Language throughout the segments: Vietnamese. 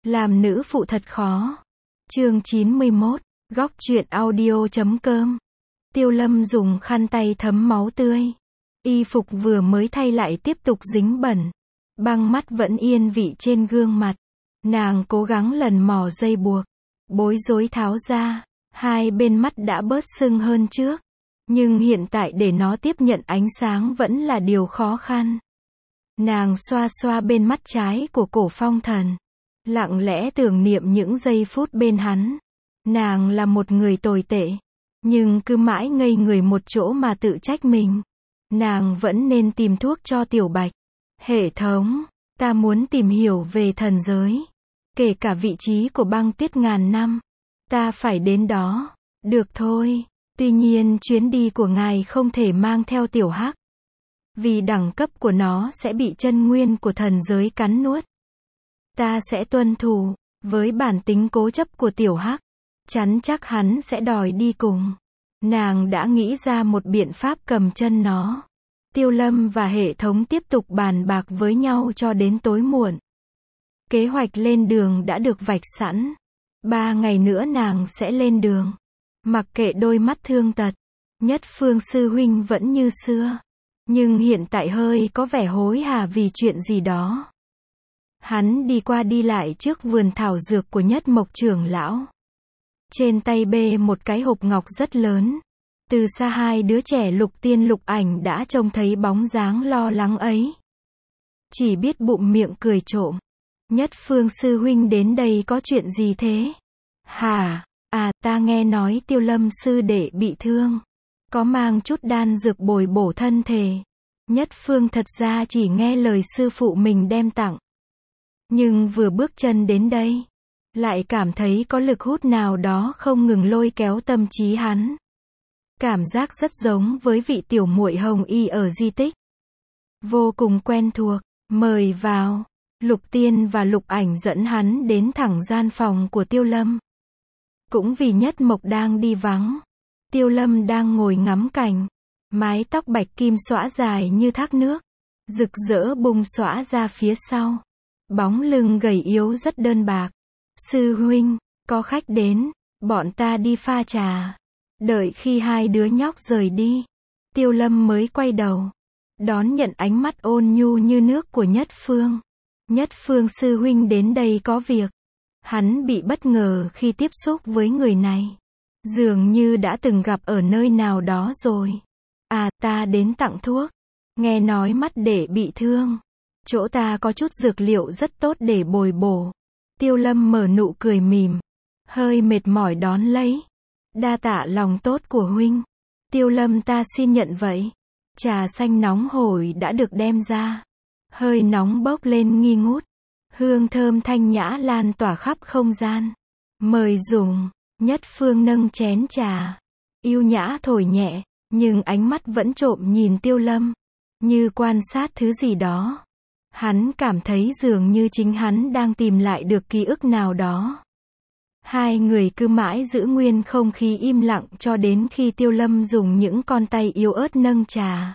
Làm nữ phụ thật khó. Chương 91, góc truyện audio.com. Tiêu Lâm dùng khăn tay thấm máu tươi. Y phục vừa mới thay lại tiếp tục dính bẩn. Băng mắt vẫn yên vị trên gương mặt. Nàng cố gắng lần mò dây buộc. Bối rối tháo ra. Hai bên mắt đã bớt sưng hơn trước. Nhưng hiện tại để nó tiếp nhận ánh sáng vẫn là điều khó khăn. Nàng xoa xoa bên mắt trái của Cổ Phong Thần. Lặng lẽ tưởng niệm những giây phút bên hắn. Nàng là một người tồi tệ. Nhưng cứ mãi ngây người một chỗ mà tự trách mình. Nàng vẫn nên tìm thuốc cho Tiểu Bạch. Hệ thống, ta muốn tìm hiểu về thần giới. Kể cả vị trí của băng tuyết ngàn năm. Ta phải đến đó. Được thôi. Tuy nhiên chuyến đi của ngài không thể mang theo Tiểu Hắc. Vì đẳng cấp của nó sẽ bị chân nguyên của thần giới cắn nuốt. Ta sẽ tuân thủ. Với bản tính cố chấp của Tiểu Hắc, chắn chắc hắn sẽ đòi đi cùng. Nàng đã nghĩ ra một biện pháp cầm chân nó. Tiêu Lâm và hệ thống tiếp tục bàn bạc với nhau cho đến tối muộn. Kế hoạch lên đường đã được vạch sẵn. 3 ngày nữa nàng sẽ lên đường. Mặc kệ đôi mắt thương tật, Nhất Phương sư huynh vẫn như xưa. Nhưng hiện tại hơi có vẻ hối hả vì chuyện gì đó. Hắn đi qua đi lại trước vườn thảo dược của Nhất Mộc trưởng lão. Trên tay bê một cái hộp ngọc rất lớn. Từ xa hai đứa trẻ Lục Tiên Lục Ảnh đã trông thấy bóng dáng lo lắng ấy. Chỉ biết bụng miệng cười trộm. Nhất Phương sư huynh đến đây có chuyện gì thế? Hả? À, ta nghe nói Tiêu Lâm sư đệ bị thương. Có mang chút đan dược bồi bổ thân thể. Nhất Phương thật ra chỉ nghe lời sư phụ mình đem tặng. Nhưng vừa bước chân đến đây, lại cảm thấy có lực hút nào đó không ngừng lôi kéo tâm trí hắn. Cảm giác rất giống với vị tiểu muội Hồng Y ở di tích. Vô cùng quen thuộc. Mời vào. Lục Tiên và Lục Ảnh dẫn hắn đến thẳng gian phòng của Tiêu Lâm. Cũng vì Nhất Mộc đang đi vắng. Tiêu Lâm đang ngồi ngắm cảnh. Mái tóc bạch kim xõa dài như thác nước. Rực rỡ bung xõa ra phía sau. Bóng lưng gầy yếu rất đơn bạc. Sư huynh, có khách đến. Bọn ta đi pha trà. Đợi khi hai đứa nhóc rời đi, Tiêu Lâm mới quay đầu. Đón nhận ánh mắt ôn nhu như nước của Nhất Phương. Nhất Phương sư huynh đến đây có việc. Hắn bị bất ngờ khi tiếp xúc với người này. Dường như đã từng gặp ở nơi nào đó rồi. À, ta đến tặng thuốc. Nghe nói mắt đệ bị thương. Chỗ ta có chút dược liệu rất tốt để bồi bổ. Tiêu Lâm mở nụ cười mỉm. Hơi mệt mỏi đón lấy. Đa tạ lòng tốt của huynh. Tiêu Lâm ta xin nhận vậy. Trà xanh nóng hổi đã được đem ra. Hơi nóng bốc lên nghi ngút. Hương thơm thanh nhã lan tỏa khắp không gian. Mời dùng. Nhất Phương nâng chén trà. Yêu nhã thổi nhẹ. Nhưng ánh mắt vẫn trộm nhìn Tiêu Lâm. Như quan sát thứ gì đó. Hắn cảm thấy dường như chính hắn đang tìm lại được ký ức nào đó. Hai người cứ mãi giữ nguyên không khí im lặng cho đến khi Tiêu Lâm dùng những con tay yếu ớt nâng trà.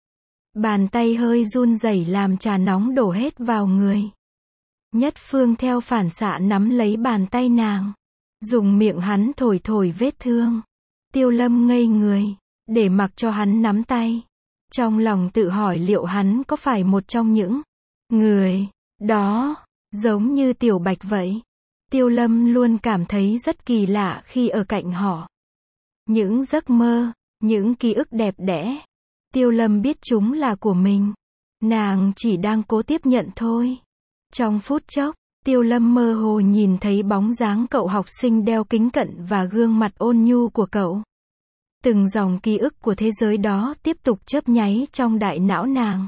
Bàn tay hơi run rẩy làm trà nóng đổ hết vào người. Nhất Phương theo phản xạ nắm lấy bàn tay nàng. Dùng miệng hắn thổi thổi vết thương. Tiêu Lâm ngây người. Để mặc cho hắn nắm tay. Trong lòng tự hỏi liệu hắn có phải một trong những người đó, giống như Tiểu Bạch vậy. Tiêu Lâm luôn cảm thấy rất kỳ lạ khi ở cạnh họ. Những giấc mơ, những ký ức đẹp đẽ. Tiêu Lâm biết chúng là của mình. Nàng chỉ đang cố tiếp nhận thôi. Trong phút chốc, Tiêu Lâm mơ hồ nhìn thấy bóng dáng cậu học sinh đeo kính cận và gương mặt ôn nhu của cậu. Từng dòng ký ức của thế giới đó tiếp tục chớp nháy trong đại não nàng.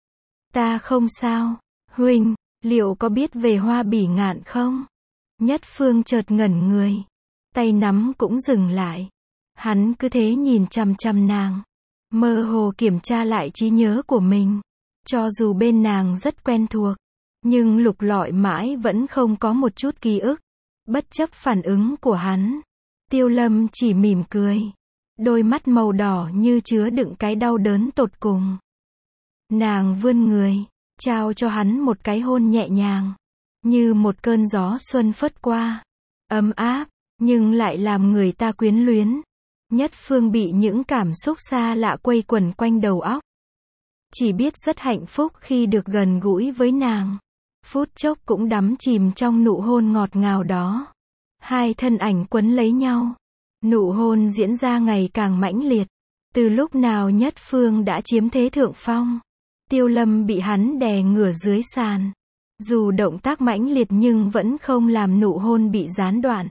Ta không sao. Huynh, liệu có biết về Hoa Bỉ Ngạn không? Nhất Phương chợt ngẩn người. Tay nắm cũng dừng lại. Hắn cứ thế nhìn chằm chằm nàng. Mơ hồ kiểm tra lại trí nhớ của mình. Cho dù bên nàng rất quen thuộc. Nhưng lục lọi mãi vẫn không có một chút ký ức. Bất chấp phản ứng của hắn. Tiêu Lâm chỉ mỉm cười. Đôi mắt màu đỏ như chứa đựng cái đau đớn tột cùng. Nàng vươn người. Trao cho hắn một cái hôn nhẹ nhàng. như một cơn gió xuân phất qua, ấm áp, nhưng lại làm người ta quyến luyến. Nhất Phương bị những cảm xúc xa lạ quây quần quanh đầu óc. Chỉ biết rất hạnh phúc khi được gần gũi với nàng. Phút chốc cũng đắm chìm trong nụ hôn ngọt ngào đó. Hai thân ảnh quấn lấy nhau. Nụ hôn diễn ra ngày càng mãnh liệt. Từ lúc nào Nhất Phương đã chiếm thế thượng phong. Tiêu Lâm bị hắn đè ngửa dưới sàn. Dù động tác mãnh liệt nhưng vẫn không làm nụ hôn bị gián đoạn.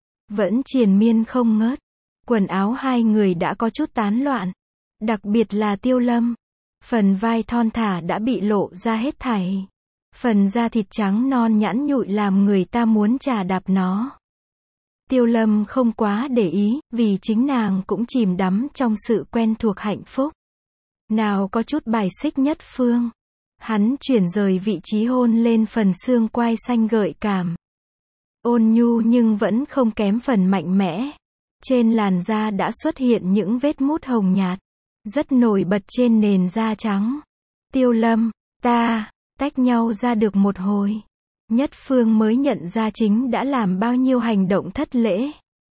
Vẫn triền miên không ngớt. Quần áo hai người đã có chút tán loạn. Đặc biệt là Tiêu Lâm. Phần vai thon thả đã bị lộ ra hết thảy. Phần da thịt trắng non nhẵn nhụi làm người ta muốn chà đạp nó. Tiêu Lâm không quá để ý, vì chính nàng cũng chìm đắm trong sự quen thuộc hạnh phúc. Nào có chút bài xích Nhất Phương. Hắn chuyển rời vị trí hôn lên phần xương quai xanh gợi cảm. Ôn nhu nhưng vẫn không kém phần mạnh mẽ. Trên làn da đã xuất hiện những vết mút hồng nhạt. Rất nổi bật trên nền da trắng. Tiêu Lâm, ta, tách nhau ra được một hồi. Nhất Phương mới nhận ra chính đã làm bao nhiêu hành động thất lễ.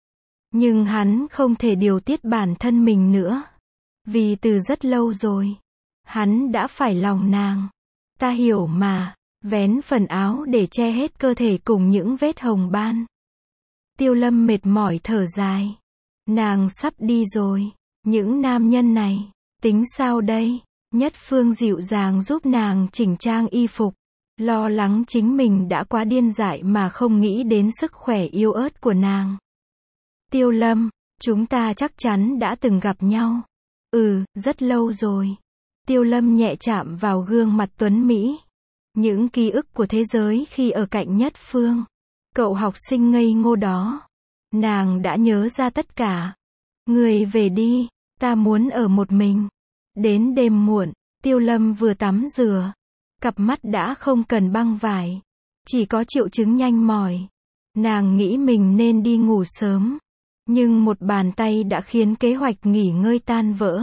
Nhưng hắn không thể điều tiết bản thân mình nữa. Vì từ rất lâu rồi, hắn đã phải lòng nàng. Ta hiểu mà, vén phần áo để che hết cơ thể cùng những vết hồng ban. Tiêu Lâm mệt mỏi thở dài. Nàng sắp đi rồi. Những nam nhân này, tính sao đây? Nhất Phương dịu dàng giúp nàng chỉnh trang y phục. Lo lắng chính mình đã quá điên dại mà không nghĩ đến sức khỏe yếu ớt của nàng. Tiêu Lâm, chúng ta chắc chắn đã từng gặp nhau. Rất lâu rồi. Tiêu Lâm nhẹ chạm vào gương mặt tuấn Mỹ. Những ký ức của thế giới khi ở cạnh Nhất Phương. Cậu học sinh ngây ngô đó. Nàng đã nhớ ra tất cả. Người về đi, ta muốn ở một mình. Đến đêm muộn, Tiêu Lâm vừa tắm rửa. Cặp mắt đã không cần băng vải. Chỉ có triệu chứng nhanh mỏi. Nàng nghĩ mình nên đi ngủ sớm. Nhưng một bàn tay đã khiến kế hoạch nghỉ ngơi tan vỡ.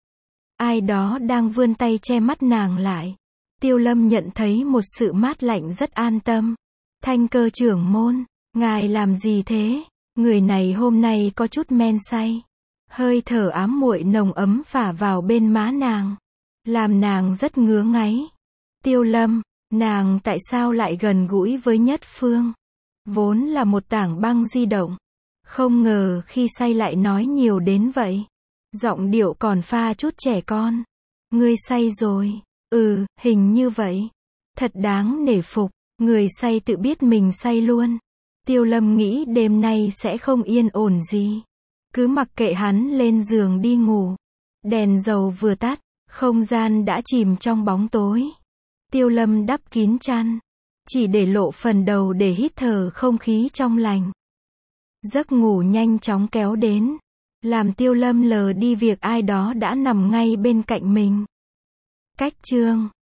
Ai đó đang vươn tay che mắt nàng lại. Tiêu Lâm nhận thấy một sự mát lạnh rất an tâm. Thanh Cơ trưởng môn, ngài làm gì thế? Người này hôm nay có chút men say. Hơi thở ám muội nồng ấm phả vào bên má nàng. Làm nàng rất ngứa ngáy. Tiêu Lâm, nàng tại sao lại gần gũi với Nhất Phương? Vốn là một tảng băng di động. Không ngờ khi say lại nói nhiều đến vậy. Giọng điệu còn pha chút trẻ con. Ngươi say rồi. Hình như vậy. Thật đáng nể phục. Người say tự biết mình say luôn. Tiêu Lâm nghĩ đêm nay sẽ không yên ổn gì. Cứ mặc kệ hắn lên giường đi ngủ. Đèn dầu vừa tắt, không gian đã chìm trong bóng tối. Tiêu Lâm đắp kín chăn. Chỉ để lộ phần đầu để hít thở không khí trong lành. Giấc ngủ nhanh chóng kéo đến. Làm Tiêu Lâm lờ đi việc ai đó đã nằm ngay bên cạnh mình. Cách chương